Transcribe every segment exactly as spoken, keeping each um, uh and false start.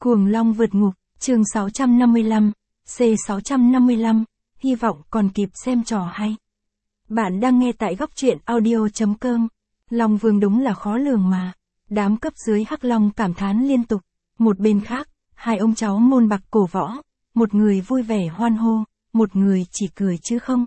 Cuồng Long vượt ngục, chương sáu trăm năm mươi lăm, C sáu trăm năm mươi lăm, hy vọng còn kịp xem trò hay. Bạn đang nghe tại góc truyện audio chấm com. Long Vương đúng là khó lường mà. Đám cấp dưới Hắc Long cảm thán liên tục. Một bên khác, hai ông cháu môn bạc cổ võ, một người vui vẻ hoan hô, một người chỉ cười chứ không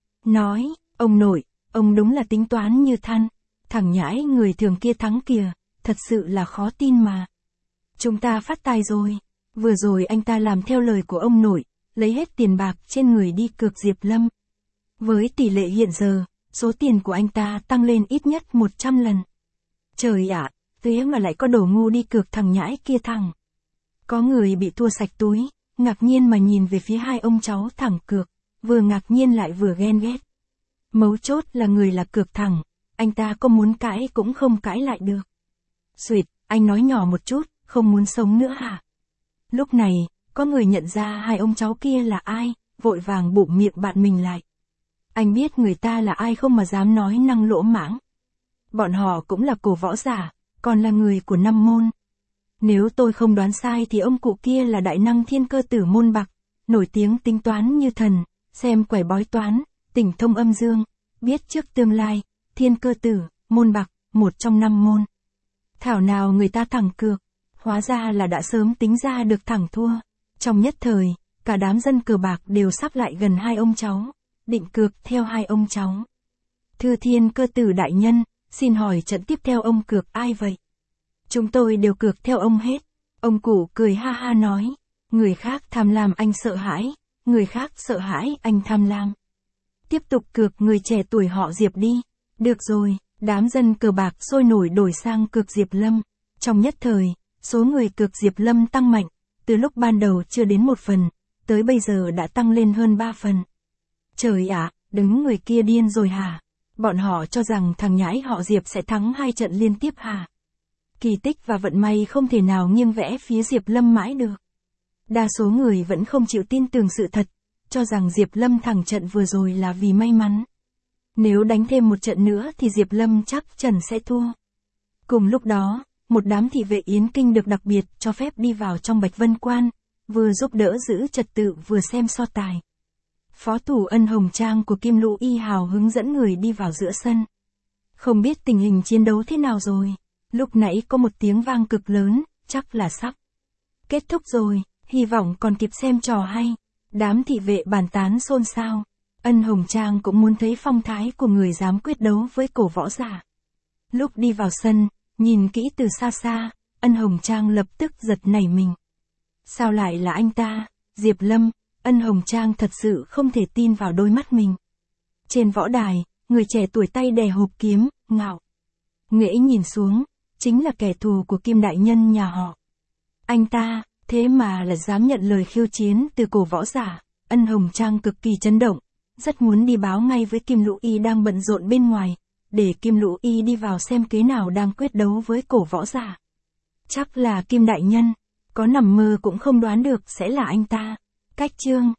nói. Ông nội, ông đúng là tính toán như than. Thằng nhãi người thường kia thắng kìa, thật sự là khó tin mà. Chúng ta phát tài rồi. Vừa rồi anh ta làm theo lời của ông nội, lấy hết tiền bạc trên người đi cược Diệp Lâm. Với tỷ lệ hiện giờ, số tiền của anh ta tăng lên ít nhất một trăm lần. Trời ạ, thế mà lại có đồ ngu đi cược thằng nhãi kia thằng. Có người bị thua sạch túi, ngạc nhiên mà nhìn về phía hai ông cháu thẳng cược, vừa ngạc nhiên lại vừa ghen ghét. Mấu chốt là người là cược thẳng, anh ta có muốn cãi cũng không cãi lại được. Xuyệt, anh nói nhỏ một chút, không muốn sống nữa hả? Lúc này, có người nhận ra hai ông cháu kia là ai, vội vàng bụm miệng bạn mình lại. Anh biết người ta là ai không mà dám nói năng lỗ mãng. Bọn họ cũng là cổ võ giả, còn là người của năm môn. Nếu tôi không đoán sai thì ông cụ kia là đại năng thiên cơ tử môn bạc, nổi tiếng tính toán như thần, xem quẻ bói toán, tỉnh thông âm dương, biết trước tương lai, thiên cơ tử, môn bạc, một trong năm môn. Thảo nào người ta thẳng cược, hóa ra là đã sớm tính ra được thẳng thua. Trong nhất thời, cả đám dân cờ bạc đều sắp lại gần hai ông cháu, định cược theo hai ông cháu. Thưa thiên cơ tử đại nhân, xin hỏi trận tiếp theo ông cược ai vậy? Chúng tôi đều cược theo ông hết. Ông cụ cười ha ha nói, người khác tham lam anh sợ hãi, người khác sợ hãi anh tham lam. Tiếp tục cược người trẻ tuổi họ Diệp đi. Được rồi, đám dân cờ bạc sôi nổi đổi sang cược Diệp Lâm. Trong nhất thời, số người cược Diệp Lâm tăng mạnh, từ lúc ban đầu chưa đến một phần, tới bây giờ đã tăng lên hơn ba phần. Trời ạ, đứng người kia điên rồi hả? Bọn họ cho rằng thằng nhãi họ Diệp sẽ thắng hai trận liên tiếp hả? Kỳ tích và vận may không thể nào nghiêng vẽ phía Diệp Lâm mãi được. Đa số người vẫn không chịu tin tưởng sự thật, cho rằng Diệp Lâm thắng trận vừa rồi là vì may mắn. Nếu đánh thêm một trận nữa thì Diệp Lâm chắc chắn sẽ thua. Cùng lúc đó, một đám thị vệ Yến Kinh được đặc biệt cho phép đi vào trong Bạch Vân Quan, vừa giúp đỡ giữ trật tự vừa xem so tài. Phó thủ Ân Hồng Trang của Kim Lũ Y hào hứng dẫn người đi vào giữa sân. Không biết tình hình chiến đấu thế nào rồi. Lúc nãy có một tiếng vang cực lớn, chắc là sắp kết thúc rồi, hy vọng còn kịp xem trò hay. Đám thị vệ bàn tán xôn xao. Ân Hồng Trang cũng muốn thấy phong thái của người dám quyết đấu với cổ võ giả. Lúc đi vào sân, nhìn kỹ từ xa xa, Ân Hồng Trang lập tức giật nảy mình. Sao lại là anh ta, Diệp Lâm? Ân Hồng Trang thật sự không thể tin vào đôi mắt mình. Trên võ đài, người trẻ tuổi tay đè hộp kiếm, ngạo nghễ nhìn xuống, chính là kẻ thù của Kim đại nhân nhà họ. Anh ta, thế mà là dám nhận lời khiêu chiến từ cổ võ giả. Ân Hồng Trang cực kỳ chấn động, rất muốn đi báo ngay với Kim Lũ Y đang bận rộn bên ngoài, để Kim Lũ Y đi vào xem kế nào đang quyết đấu với cổ võ giả. Chắc là Kim đại nhân, có nằm mơ cũng không đoán được sẽ là anh ta. Cách chương